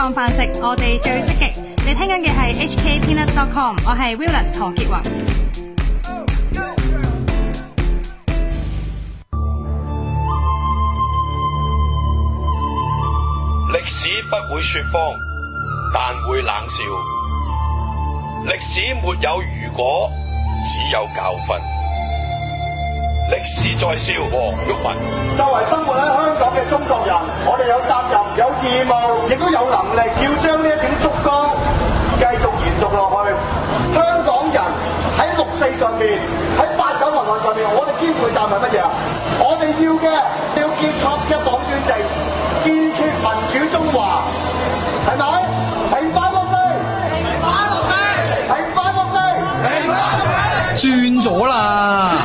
當飯食，我哋最積極。你聽緊嘅係 hkpeanut.com， 我係 Willis 何潔雲。 歷史不會說謊，但會冷笑。歷史沒有如果，只有教訓。歷史在笑，黃毓民。 作為生活喺香港嘅中國人，我哋有責任、有義務，亦都有能力，要將呢一點燭光繼續延續落去。香港人喺六四上面，喺89民運上面，我哋肩負責係乜嘢啊？我哋要結束一黨專政，建設民主中華，係咪？平反六四，平反六四，平反六四，平反六四， 轉咗啦！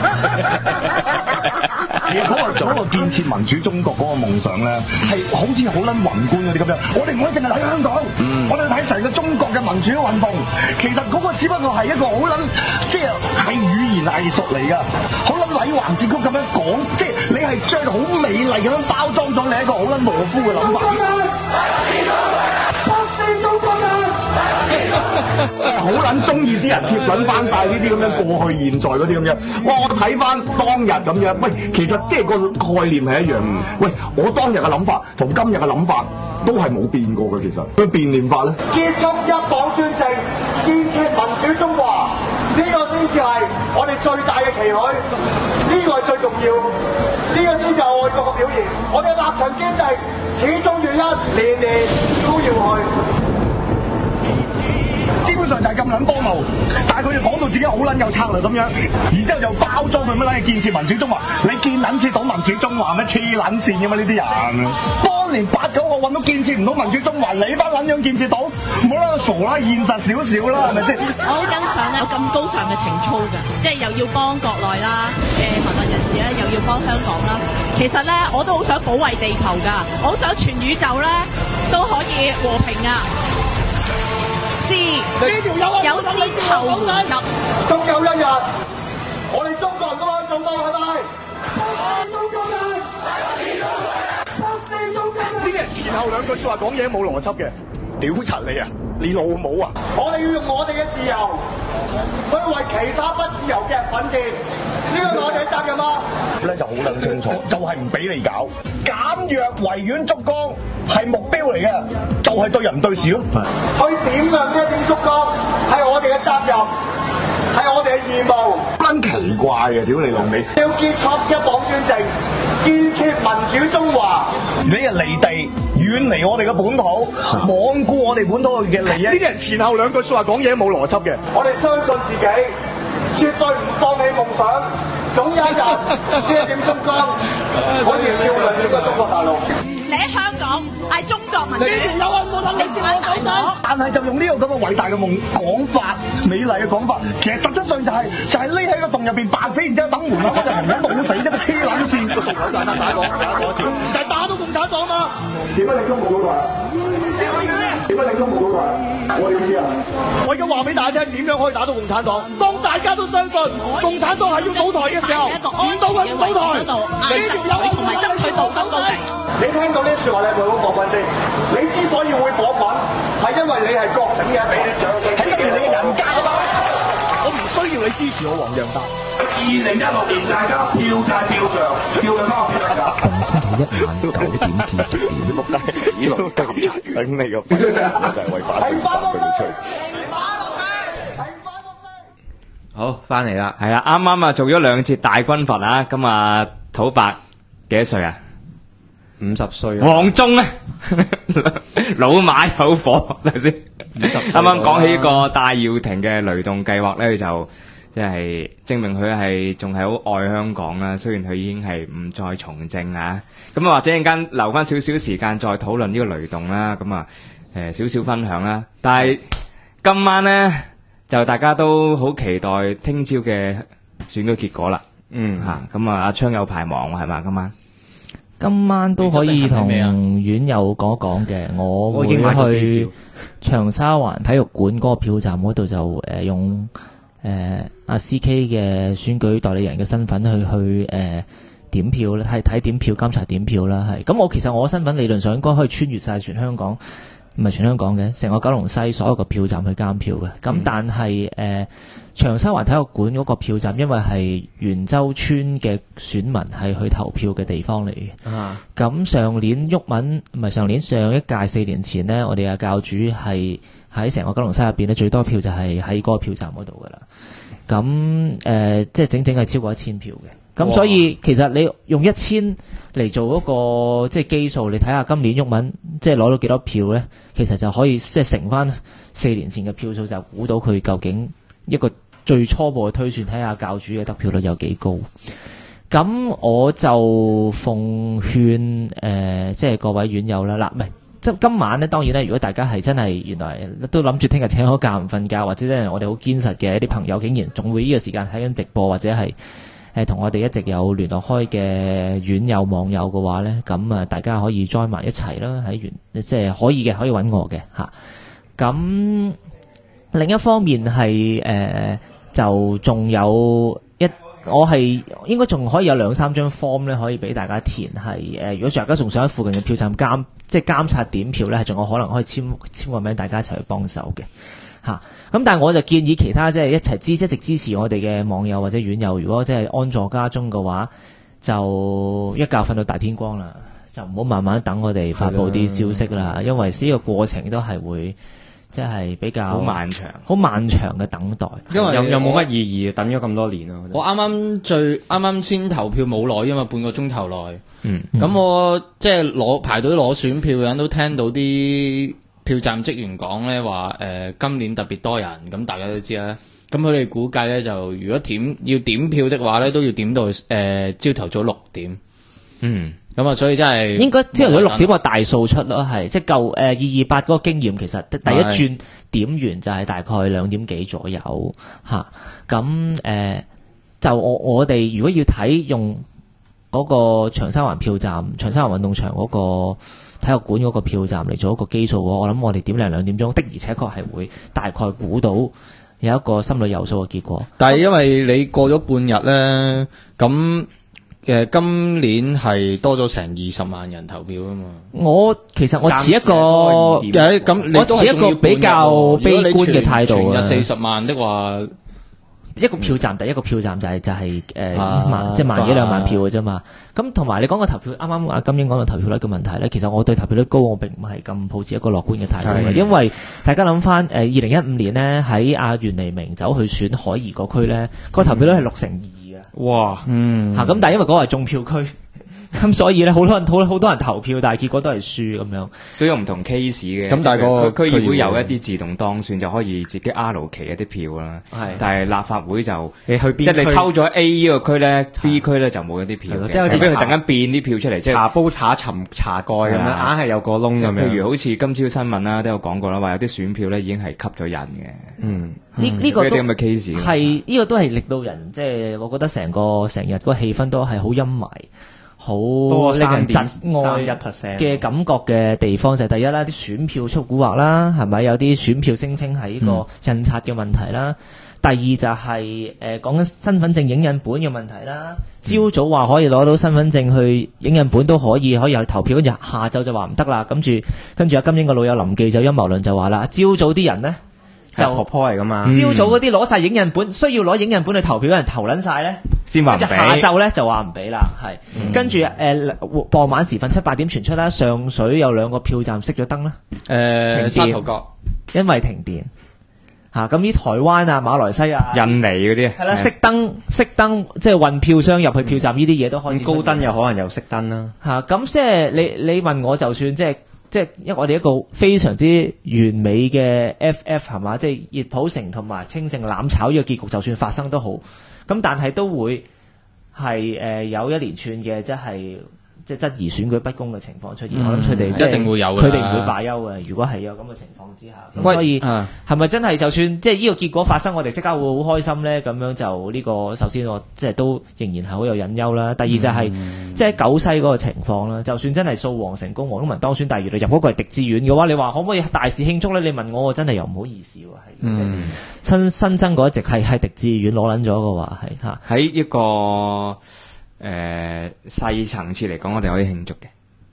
嗰個建設民主中國嗰個夢想咧，係好似好撚宏觀嗰啲咁樣。我哋唔可以淨係睇香港，我哋睇成個中國嘅民主運動。其實嗰個只不過係一個好撚，即係語言藝術嚟㗎，好撚禮橫節曲咁樣講，即係你係將好美麗咁樣包裝咗你一個好撚懦夫嘅諗法。好撚中意啲人貼撚翻晒呢啲咁樣過去現在嗰啲咁樣，哇！我睇翻當日咁樣，喂，其實即係個概念係一樣。喂，我當日嘅諗法同今日嘅諗法都係冇變過嘅，其實佢變臉法咧。 結束一黨專政，建設民主中華，呢個先至係我哋最大嘅期許，呢個係最重要，呢個先至係愛國嘅表現。我哋立場堅定，始終如一，年年都要去。 基本上就係咁撚荒謬，但係佢哋講到自己好撚有策略咁樣，然之後又包裝佢乜撚嘢建設民主中華，你見撚設到民主中華咩？黐撚線㗎嘛呢啲人！當年89我揾到建設唔到民主中華，你班撚樣建設到？唔好啦，傻啦，現實少少啦，係咪先？ 我好欣賞咧，有咁高尚嘅情操㗎，即係又要幫國內啦嘅民運人士咧，又要幫香港啦。其實咧，我都好想保衛地球㗎，我好想全宇宙咧都可以和平啊！有先後緩急， 終有一日，我哋中國人都可以做到，係咪？ 呢人前後兩句説話講嘢冇邏輯嘅，屌柒你啊！你老母啊！ 我哋要用我哋嘅自由去為其他不自由嘅人奮戰，呢個係我哋嘅責任啊！ 咧就好撚清楚，就係唔俾你搞減弱維園燭光係目標嚟嘅，就係對人對事咯。 去點亮呢一點燭光係我哋嘅責任，係我哋嘅義務。 撚奇怪嘅，屌你老味！ 要結束一黨專政，建設民主中華。 你係離地，遠離我哋嘅本土，罔顧我哋本土嘅利益。呢啲人前後兩句説話講嘢冇邏輯嘅。 我哋相信自己，絕對唔放棄夢想。總有一日呢一點燭光可以照亮整個中國大陸。 你喺香港係中國民主，你唔係大我。 但係就用呢個咁嘅偉大嘅講法、美麗嘅講法，其實實質上就係匿喺個洞入邊扮死，然之後等門口嗰隻紅人冇死啫嘛，黐撚線。個熟友大打講，就係打到共產黨嘛。點解你都冇到台？點解你都冇到台？我點知啊？我而家話俾大家聽，點樣可以打到共產黨？當大家都相信共產黨係要倒台嘅時候，唔到佢唔倒台，你條友同埋爭取道德高地。 你聽到呢啲説話，你係咪好過分先？你之所以會火滾，係因為你係覺醒嘅，俾你掌聲，係因為你嘅人格啊嘛！我唔需要你支持我黃洋達。2016年大家票債票償，票嘅貓票價。 逢星期一晚9點至10點， 仆街死咯！監察員頂你個肺，就係為反對反對佢吹。 好翻嚟啦，係啦，啱啱啊做咗2節大軍閥啊，咁啊土伯幾多歲啊？50歲。黃忠咧，老馬有火，係咪先？啱啱講起個戴耀廷嘅雷動計劃咧，就即係證明佢係仲係好愛香港啦。雖然佢已經係唔再從政啊，咁啊或者陣間留翻少少時間再討論呢個雷動啦。咁啊少少分享啦。但係今晚咧就大家都好期待聽朝嘅選舉結果啦。咁啊阿昌有排忙係嘛？今晚都可以同院友講講嘅，我會去長沙灣體育館嗰個票站嗰度就用阿 CK 嘅選舉代理人嘅身份去點票啦，睇點票監察點票啦，係咁其實我身份理論上應該可以穿越晒全香港， 唔係全香港嘅，成個九龍西所有個票站去監票嘅。咁但係長沙灣體育館嗰個票站，因為係元洲村嘅選民係去投票嘅地方嚟嘅。咁上年上一屆4年前呢，我哋嘅教主係喺成個九龍西入邊咧，最多票就係喺嗰個票站嗰度噶啦。咁即係整整係超過1000票嘅。咁所以其實你用1000嚟做一個即係基數，你睇下今年毓民即係攞到幾多票咧，其實就可以即係乘翻4年前嘅票數，就估到佢究竟一個最初步嘅推算，睇下教主嘅得票率有幾高。咁我就奉勸即係各位院友啦，嗱，唔係即今晚咧，當然咧，如果大家係真係原來都諗住聽日請好假唔瞓覺，或者咧我哋好堅實嘅一啲朋友，竟然仲會呢個時間睇緊直播，或者係同我哋一直有聯絡開嘅院友網友嘅話咧，咁啊大家可以 join 埋一齊啦，即係可以嘅，可以揾我嘅嚇。咁另一方面係就仲有我係應該仲可以有2-3張 form 咧，可以俾大家填，係如果大家仲想喺附近嘅票站監察點票咧，係仲有可能可以簽個名，大家一齊去幫手嘅嚇。咁但係我就建議其他即係一直支持我哋嘅網友或者院友，如果即係安坐家中嘅話，就一覺瞓到大天光啦，就唔好慢慢等我哋發布啲消息啦，因為呢個過程都係會即係比較好漫長嘅等待， 因為又冇乜意義，等咗咁多年啊！我啱啱先投票冇耐，因為半個鐘頭內，咁我即係排隊攞選票嘅人都聽到啲票站職員講咧話，今年特別多人，咁大家都知啦。咁佢哋估計咧，就如果要點票的話咧，都要點到朝頭早6點。咁啊，所以真係應該朝頭早6點個大數出咯，係即係舊228嗰個經驗，其實第一轉點完就係大概2點幾左右嚇。咁就我哋如果要睇用嗰個長沙灣票站、長沙灣運動場嗰個體育館嗰個票站嚟做一個基數嘅話，我諗我哋點2點鐘的而且確係會大概估到有一個心裏有數嘅結果。 但係因為你過咗半日咧，咁今年係多咗成20萬人投票啊嘛。我持一個比較悲觀嘅態度啊。全日40萬的話，一個票站第一個票站就係1萬幾2萬票嘅啫嘛。咁同埋你講個投票，啱啱阿金英講到投票率嘅問題咧，其實我對投票率高，我並唔係咁抱持一個樂觀嘅態度嘅，因為大家諗翻2015年咧喺阿袁彌明走去選海怡嗰區咧，個投票率係62嘅。哇，咁但係因為嗰個係種票區。咁所以咧，好多人投票，但係結果都係輸咁樣， 都有唔同 case 嘅。咁但係個區議會有一啲自動當選，就可以自己 allocate 一啲票啦。係，但係立法會就你去邊區，即係你抽咗 A 呢個區咧，B 區咧就冇一啲票嘅。即係好似佢突然間變啲票出嚟，即係茶煲茶蓋咁樣，硬係有個窿咁樣。譬如好似今朝新聞啦，都有講過啦，話有啲選票咧已經係吸咗人嘅。 呢個都咁嘅 case 係呢個都係令到人即係，我覺得成日嗰個氣氛都係好陰霾。好令人窒礙嘅感覺嘅地方就係第一啦，啲選票出蠱惑啦，係咪有啲選票聲稱係呢個印刷嘅問題啦？第二就係講緊身份證影印本嘅問題啦。朝早話可以攞到身份證去影印本都可以去投票，跟住下晝就話唔得啦。跟住阿金英個老友林記就陰謀論就話啦，朝早啲人呢就婆婆嚟噶嘛，朝早嗰啲攞晒影印本，需要攞影印本去投票嘅人投撚晒咧，先話唔俾。下晝咧就話唔俾啦，係跟住傍晚時分7、8點傳出啦，上水有2個票站熄咗燈啦，停電，因為停電嚇。咁啲台灣啊、馬來西亞、 印尼嗰啲係啦，熄燈，即係運票箱入去票站呢啲嘢都開始高燈又可能又熄燈啦嚇。咁即係你問我，就算即係因為我哋一個非常之完美嘅 FF 係嘛，即係熱普城同埋清盛攬炒呢個結局，就算發生都好，咁但係都會係有一連串嘅即係質疑選舉不公嘅情況出現。我諗佢哋一定會有，佢哋唔會罷休嘅。如果係有咁嘅情況之下，咁所以係咪真係就算即係呢個結果發生，我哋即刻會好開心咧？咁樣就呢個首先我即係都仍然係好有隱憂啦。第二就係即係九西嗰個情況啦。就算真係掃黃成功，黃忠文當選，但係原來入嗰個係狄志遠嘅話，你話可唔可以大肆慶祝咧？你問我真係又唔好意思喎，係新增嗰一席係狄志遠攞撚咗嘅話係嚇喺一個細層次嚟講，我哋可以慶祝嘅。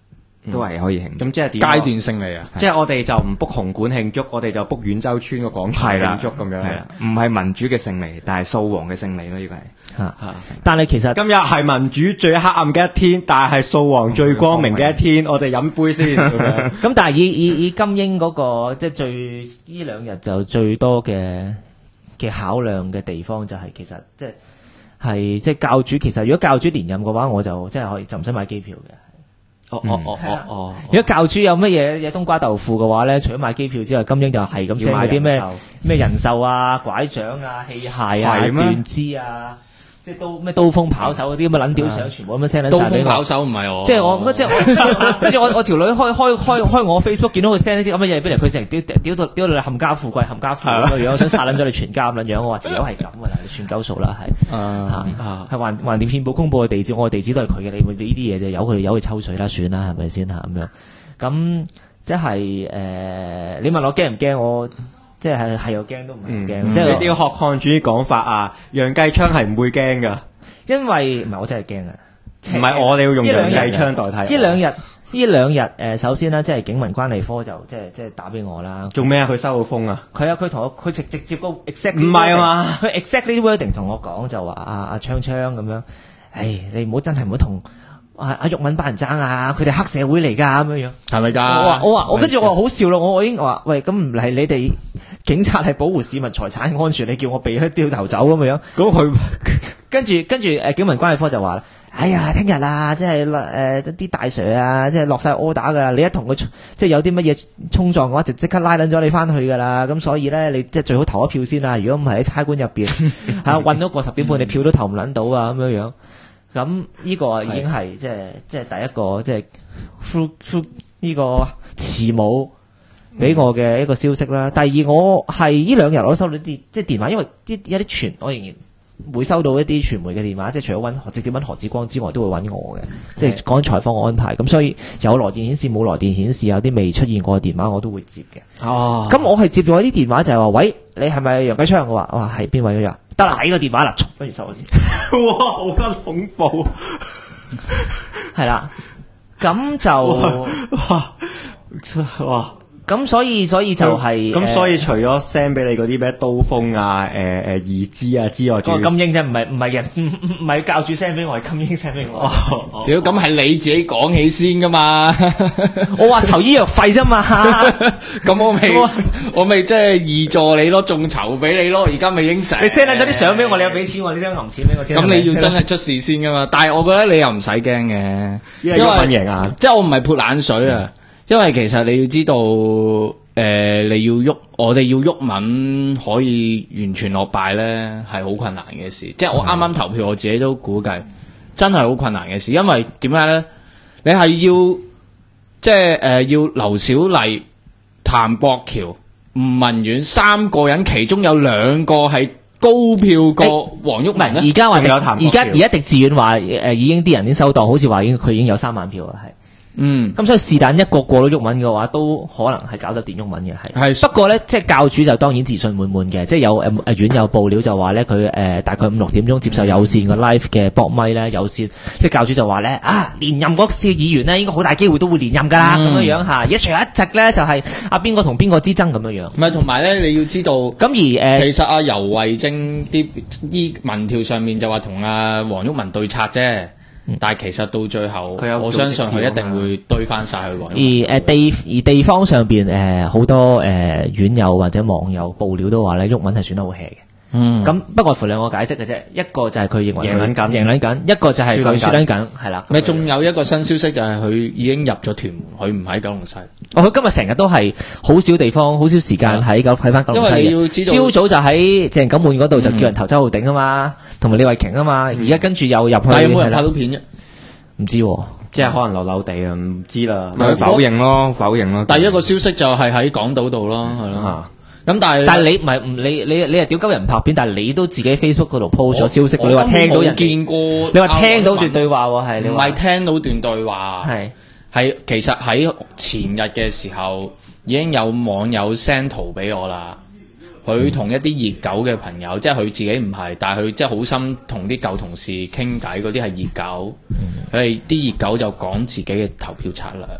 都係可以慶祝。 咁即係點？ 階段性嚟啊！ 即係我哋就唔 book 紅館慶祝，我哋就 book 遠洲村個廣場慶祝咁樣。 係啦，唔係民主嘅勝利，但係掃黃嘅勝利咯，呢個係。 但係其實今日係民主最黑暗嘅一天，但係掃黃最光明嘅一天。我哋飲杯先。 咁但係以金英嗰個即係最呢兩日就最多嘅考量嘅地方就係其實即係教主。其實如果教主連任嘅話，我就即係可以就唔使買機票嘅。如果教主有乜嘢冬瓜豆腐嘅話咧，除咗買機票之外，金英就係咁 send 嗰啲咩人壽啊、拐杖啊、器械啊、斷肢啊。即係咩刀鋒跑手嗰啲咁嘅撚屌相，全部咁樣 send 撚晒俾我。刀鋒跑手唔係我，即係我跟住我條女開我 Facebook 見到佢 send 啲咁嘅嘢俾嚟，佢淨係屌到你冚家富貴冚家富咁嘅樣，我想殺撚咗你全家咁撚樣。我話條友係咁噶啦，你算鳩數啦，係橫掂憲報公佈嘅地址，我嘅地址都係佢嘅，你呢啲嘢就由佢抽水啦，算啦，係咪先嚇咁樣？咁即係你問我驚唔驚我？即係又驚都唔驚，即係你要學抗主義講法啊！楊繼昌係唔會驚噶， 因為唔係我真係驚啊！ 唔係我哋要用楊繼昌代替。 呢兩日首先咧，即係警民關係科就即係打俾我啦。 做咩啊？佢收到風啊？ 佢同我直接個 exact 唔係啊嘛？ 佢 exactly wording 同我講就話阿昌昌咁樣，你唔好真係唔好同阿毓民班人爭啊！佢哋黑社會嚟㗎咁樣樣，係咪㗎？我跟住我話好笑咯！我已經話喂，咁唔係你哋警察係保護市民財產安全，你叫我避開掉頭走咁樣？咁佢跟住警民關係科就話啦，哎呀，聽日啊，即係啲大 Sir 啊，即係落晒 order 㗎啦！你一同佢即係有啲乜嘢衝撞嘅話，就即刻拉撚咗你翻去㗎啦！咁所以咧，你即係最好投一票先啦。如果唔係喺差館入邊韞咗過10點半，你票都投唔撚到啊咁樣樣。咁呢個已經係即係第一個即係 through 呢個慈母俾我嘅一個消息啦。第二，我係呢兩日我都收到啲即係電話，因為有啲傳我仍然會收到一啲傳媒嘅電話，即係除咗直接揾何志光之外，都會揾我嘅，即係講採訪安排。咁所以有來電顯示冇來電顯示，有啲未出現過嘅電話我都會接嘅。咁我係接咗啲電話就係話，喂，你係咪楊繼昌？我話係邊位嗰日？得啦，喺個電話啦，跟住收咗先。 哇，好得恐怖！ 係啦，咁就哇。咁所以就係咁，所以除咗 send 俾你嗰啲咩刀鋒啊、義肢啊之外， 金英啫，唔係人，唔係教主 send 俾我，係金英 send 俾我。 屌，咁係你自己講起先噶嘛？ 我話籌醫藥費啫嘛。 咁我咪即係義助你咯，眾籌俾你咯，而家咪應承。 你 send 咗啲相俾我，你有俾錢我，你將揞錢俾我先。 咁你要真係出事先噶嘛？但係我覺得你又唔使驚嘅， 因為毓民贏啊！ 即係我唔係潑冷水啊。因為其實你要知道，你要我哋要毓民可以完全落敗咧，係好困難嘅事。即係我啱啱投票，我自己都估計真係好困難嘅事。因為點解咧？你係要即係要劉小麗、譚國僑、吳文遠3個人，其中有2個係高票過黃毓民咧。 而家話而家狄志遠話已經啲人已經收檔，好似話佢已經有3萬票啦，係。咁所以是但一個過到毓民嘅話，都可能係搞得掂毓民嘅，係。不過咧，即係教主就當然自信滿滿嘅，即係有院友報料就話咧，佢大概5-6點鐘接受有線嘅 live 嘅博咪咧，有線即係教主就話咧連任嗰次議員咧，應該好大機會都會連任噶啦，咁樣樣嚇。一場一直咧就係邊個同邊個之爭咁樣樣。 唔係，同埋咧你要知道，咁而其實阿游蕙禎啲民調上面就話同阿黃毓民對策啫。但係其實到最後，我相信佢一定會堆翻晒去黃毓民。 而地方上邊好多院友或者網友報料都話咧，毓民係選得好 hea 嘅。咁不外乎2個解釋嘅啫，一個就係佢認為贏撚緊，一個就係佢輸撚緊，係啦。 咪仲有一個新消息就係佢已經入咗屯門，佢唔喺九龍西。 佢今日成日都係好少地方，好少時間喺翻九龍西嘅。因為你要知道，朝早就喺鄭錦滿嗰度就叫人投周浩鼎啊嘛。同埋李慧瓊啊嘛，而家跟住又入去， 但係有冇人拍到片啫？ 唔知， 即係可能流地啊，唔知啦。 否認咯。 第一個消息就係喺港島度咯，係咯。咁但係你唔係你係屌鳩人拍片，但係你都自己 Facebook 嗰度 post 咗消息，你話聽到人見過， 你話聽到段對話喎，係你唔係聽到段對話？ 係其實喺前日嘅時候已經有網友 send 圖俾我啦。佢同一啲熱狗嘅朋友，即係佢自己唔係，但係佢即係好心同啲舊同事傾偈，嗰啲係熱狗。佢哋啲熱狗就講自己嘅投票策略，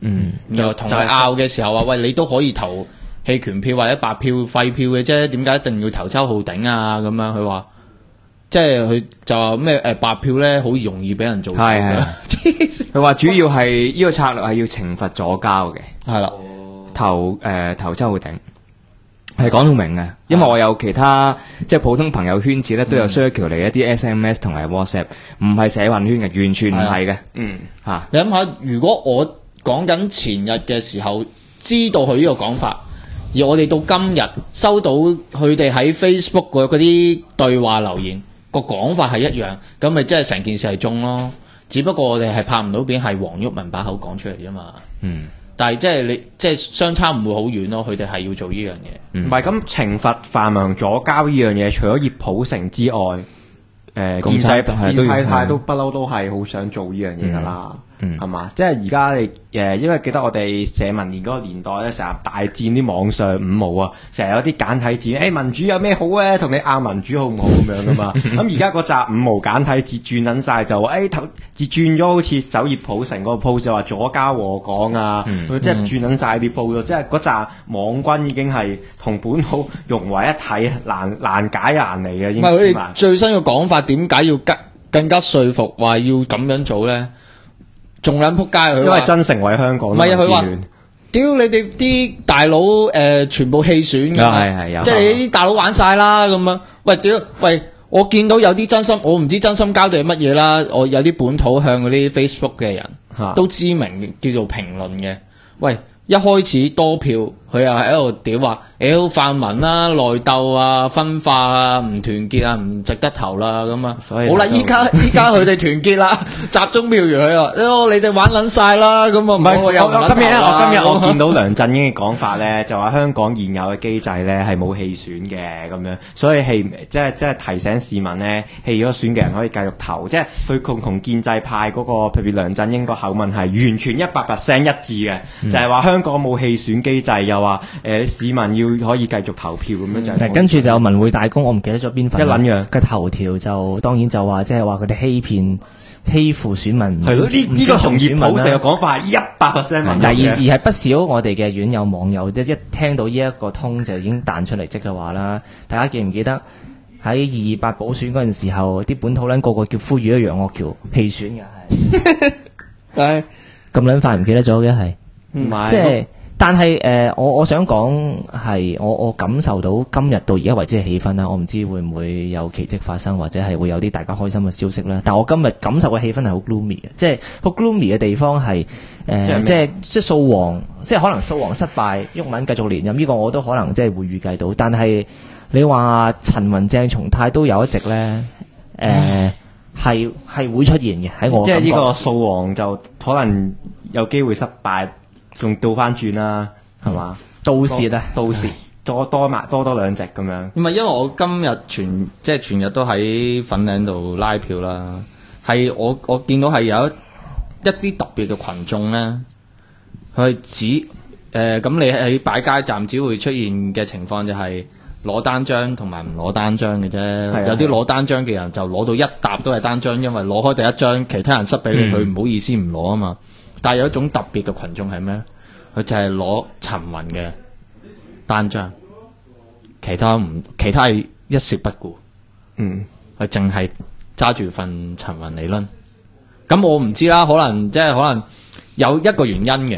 然後同佢拗嘅時候話，喂，你都可以投棄權票或者白票廢票嘅啫，點解一定要投周浩鼎啊？咁樣佢話，即係佢就話咩白票咧，好容易俾人做。係佢話主要係呢個策略係要懲罰左膠嘅， 係啦， 投周浩鼎。係講到明嘅，因為我有其他即係普通朋友圈子咧，都有 circle 嚟一啲 SMS 同埋 WhatsApp， 唔係社運圈嘅，完全唔係嘅。你諗下，如果我講緊前日嘅時候知道佢呢個講法，而我哋到今日收到佢哋喺 Facebook 嗰啲對話留言個講法係一樣，咁咪即係成件事係中咯。只不過我哋係拍唔到片，係黃毓民把口講出嚟啫嘛。但係即係你即係相差唔會好遠咯，佢哋係要做呢樣嘢。 唔係咁懲罰泛民左膠呢樣嘢，除咗葉普成之外，建制派都不嬲都係好想做呢樣嘢噶啦，係嘛？即係而家你因為記得我哋社民連嗰個年代咧，成日大戰啲網上五毛啊，成日有啲簡體字，民主有咩好咧？同你拗民主好唔好咁樣噶嘛？咁而家嗰紮五毛簡體字轉撚晒就話字轉咗，好似走葉普成嗰個 post 就話左膠和港啊，即係轉撚晒啲 post，即係嗰紮網軍已經係同本土融為一體，難解難離嘅。唔係佢哋最新嘅講法，點解要更加說服話要咁樣做咧？仲撚撲街佢， 因為真誠為香港。 唔係啊，佢話屌你哋啲大佬全部棄選㗎，即係你啲大佬玩晒啦咁樣。喂，我見到有啲真心，我唔知真心交定係乜嘢啦。我有啲本土向嗰啲 Facebook 嘅人都知名叫做評論嘅。喂，一開始多票，佢又喺度屌話，泛民啦、內鬥啊、分化啊、唔團結啊、唔值得投啦咁啊。好啦，依家佢哋團結啦，集中票源佢話，你哋玩撚晒啦咁啊。唔係我今日我見到梁振英嘅講法咧，就話香港現有嘅機制咧係冇棄選嘅咁樣，所以即係提醒市民咧，棄咗選嘅人可以繼續投，即係佢同建制派嗰個譬如梁振英個口吻係完全100% 一致嘅，就係話香港冇棄選機制，又話市民要可以繼續投票咁樣就。 跟住就文匯大公，我唔記得咗邊份一撚樣嘅頭條就當然就話即係話佢哋欺負選民。 係咯，呢個同葉普成嘅講法係100%吻合嘅。 而係不少我哋嘅院友網友即係一聽到呢一個通就已經彈出嚟即係話啦，大家記唔記得喺228補選嗰陣時候，啲本土撚個個叫呼籲楊岳橋棄選嘅係，咁撚快唔記得咗嘅係，即係。但係我想講係我感受到今日到而家為止嘅氣氛啦，我唔知會唔會有奇蹟發生，或者係會有啲大家開心嘅消息啦。但我今日感受嘅氣氛係好 gloomy 嘅，即係好 gloomy 嘅地方係即係掃黃，即係可能掃黃失敗，毓民繼續連任呢個我都可能即係會預計到。但係你話陳雲鄭松泰都有一席咧，係會出現嘅喺我感覺。 即係呢個掃黃就可能有機會失敗。仲倒翻轉啦，係嘛？ 到時多兩隻咁樣。 唔係因為我今日全日都喺粉嶺度拉票啦，係我見到係有一啲特別嘅群眾咧，佢咁你喺擺街站只會出現嘅情況就係攞單張同埋唔攞單張嘅啫。有啲攞單張嘅人就攞到一沓都係單張，因為攞開第一張，其他人塞俾你，佢唔好意思唔攞啊嘛。但係有一種特別嘅群眾係咩？佢就係攞陳雲嘅單張，其他係一視不顧。佢淨係揸住份陳雲理論。咁我唔知啦，可能有一個原因嘅。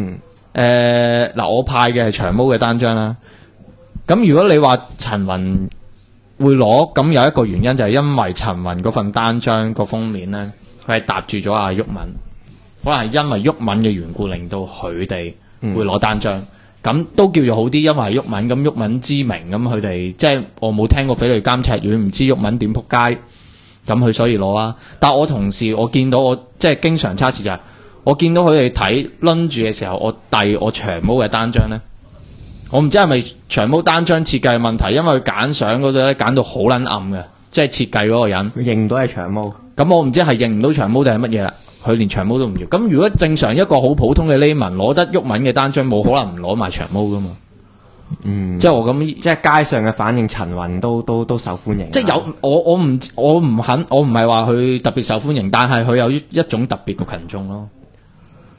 我派嘅係長毛嘅單張啦。咁如果你話陳雲會攞，咁有一個原因就係因為陳雲嗰份單張個封面咧，佢係搭住咗阿毓民。可能係因為毓民嘅緣故，令到佢哋會攞單張，咁都叫做好啲。因為毓民，咁毓民知名，咁佢哋即係我冇聽過匪類監察院，唔知毓民點撲街，咁佢所以攞啊。但我同事我見到我即係經常差事就係，我見到佢哋睇攆住嘅時候，我遞我長毛嘅單張咧，我唔知係咪長毛單張設計問題，因為佢揀相嗰度咧揀到好撚暗嘅，即係設計嗰個人認唔到係長毛， 咁我唔知係認唔到長毛定係乜嘢啦。佢連長毛都唔要，咁如果正常一個好普通嘅黎民攞得毓民嘅單張，冇可能唔攞埋長毛噶嘛。即係我咁， 即係街上嘅反應，陳雲都受歡迎。 即係有我唔係話佢特別受歡迎，但係佢有一種特別嘅群眾咯。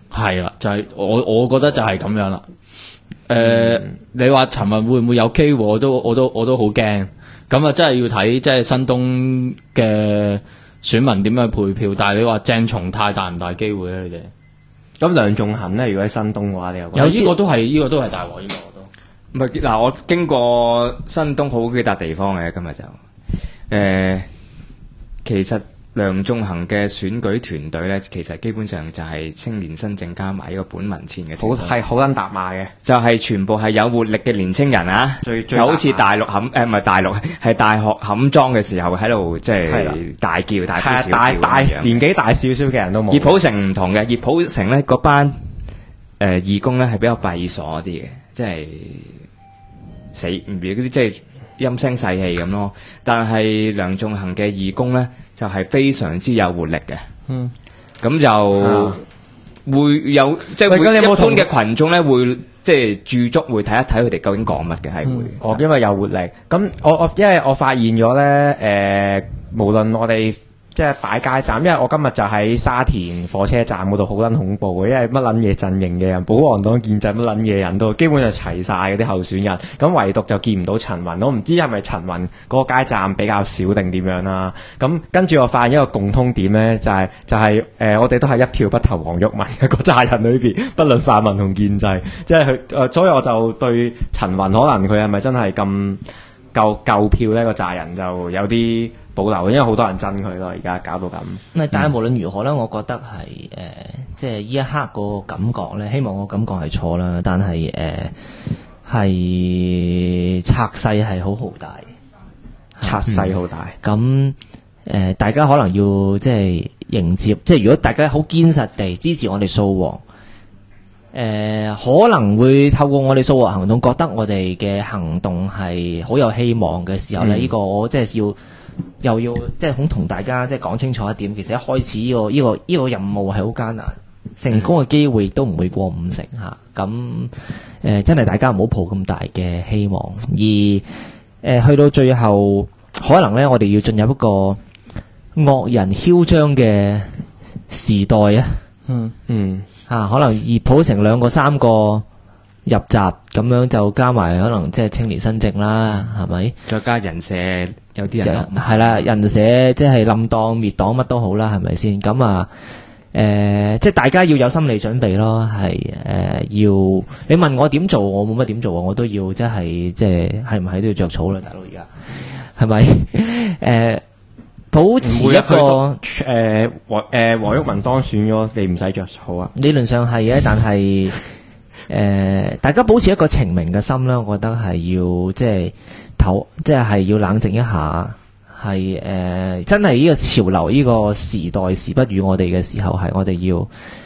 係啦，就係我覺得就係咁樣啦。你話陳雲會唔會有機會？我都好驚。咁啊，真係要睇即係新東嘅選民點樣配票。但係你話鄭松泰大唔大機會咧？你哋咁梁頌恆咧？如果喺新東嘅話，你又有呢個都係大鑊，呢個我都唔係嗱。我經過新東好幾笪地方嘅，今日就其實梁頌恆嘅選舉團隊咧，其實基本上就係青年新政加埋一個本民前嘅， 好撚搭馬嘅， 就係全部係有活力嘅年青人啊！就好似大陸唔係大陸，係大學冚莊嘅時候喺度即係大叫大呼小叫， 大年紀大少少嘅人都冇。 葉普成唔同嘅，葉普成咧嗰班義工咧係比較閉鎖啲嘅，即係死唔如嗰啲即係陰聲細氣咁咯。但係梁頌恆嘅義工咧就係非常之有活力嘅，咁就會有即係會一般嘅群眾咧會即係駐足會睇一睇佢哋究竟講乜嘅係會。 因為有活力。咁因為我發現咗咧，無論我哋即係擺街站，因為我今日就喺沙田火車站嗰度，好撚恐怖嘅，因為乜撚嘢陣營嘅人，保皇黨建制乜撚嘢人都基本上齊晒嗰啲候選人，咁唯獨就見唔到陳雲。我唔知係咪陳雲嗰個街站比較少定點樣啦。咁跟住我發現一個共通點咧，就係我哋都係一票不投黃毓民嘅嗰扎人裏邊，不論泛民同建制，即係佢所以我就對陳雲可能佢係咪真係咁夠票呢？個扎人就有啲保留，因為好多人憎佢咯，而家搞到咁。 但係無論如何咧，我覺得係即係呢一刻個感覺咧，希望我感覺係錯啦，但係係拆勢係好大， 拆勢好大。 咁大家可能要即係迎接，即係如果大家好堅實地支持我哋掃黃。可能會透過我哋掃黃行動，覺得我哋嘅行動係好有希望嘅時候咧，呢個我即係又要即係同大家即係講清楚一點。其實一開始呢個任務係好艱難，成功嘅機會亦都唔會過50%吓。咁真係大家唔好抱咁大嘅希望。而去到最後，可能咧我哋要進入一個惡人囂張嘅時代啊。可能葉普成2個3個入閘咁樣就加埋，可能即係青年新政啦，係咪？再加人社，有啲人係啦，人社即係冧檔滅黨乜都好啦，係咪先？咁啊，即係大家要有心理準備咯，係要你問我點做，我冇乜點做啊，我都要即係係唔係都要着草啦，大佬而家係咪？保持一個黃毓民當選咗，你唔使着草啊？ 理論上係嘅，但係大家保持一個澄明嘅心啦，我覺得係要即係要冷靜一下，係真係呢個潮流，呢個時代時不與我哋嘅時候，係我哋要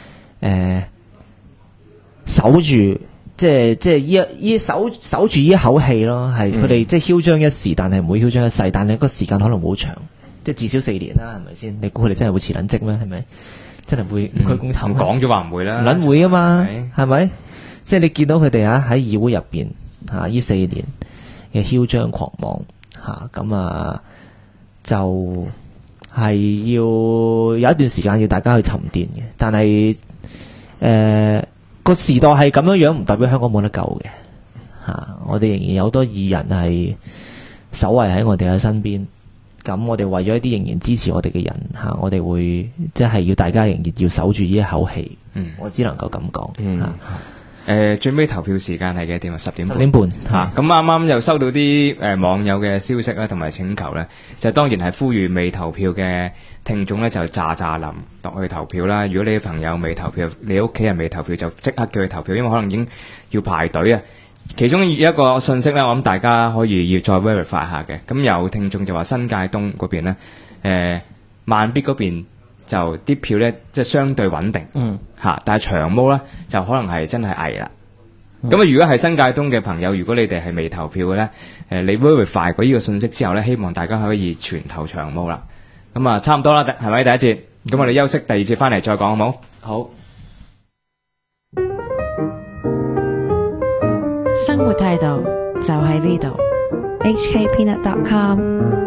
守住，即係守住呢一口氣咯。係佢哋即係囂張一時，但係唔會囂張一世，但係個時間可能好長。即係至少4年啦，係咪先？你估佢哋真係會辭撚職咩？係咪？真係會5區公投？ 講咗話唔會啦， 唔撚會啊嘛，係咪？即係你見到佢哋喺議會入邊呢4年嘅囂張狂妄咁就係要有一段時間要大家去沉澱嘅。但係個時代係咁樣，唔代表香港冇得救嘅我哋仍然有好多義人係守衛喺我哋嘅身邊。咁我哋為咗一啲仍然支持我哋嘅人我哋會即係要大家仍然要守住呢一口氣。我只能夠咁講。 最尾投票時間係幾點啊？10點半。 10點半咁啱啱又收到啲網友嘅消息咧，同埋請求咧，就當然係呼籲未投票嘅聽眾咧，就喳臨落去投票啦。如果你嘅朋友未投票，你屋企人未投票，就即刻叫佢投票，因為可能已經要排隊啊。其中一個信息咧，我諗大家可以要再 verify 下嘅。咁有聽眾就話新界東嗰邊咧，慢必嗰邊就啲票咧，即係相對穩定。但係長毛咧就可能係真係危啦。咁如果係新界東嘅朋友，如果你哋係未投票嘅咧，你 verify 過呢個信息之後咧，希望大家可以全投長毛啦。咁差唔多啦，係咪第一節？咁我哋休息，第二節翻嚟再講，好冇？ 好。 生活態度就喺呢度。HKpeanut.com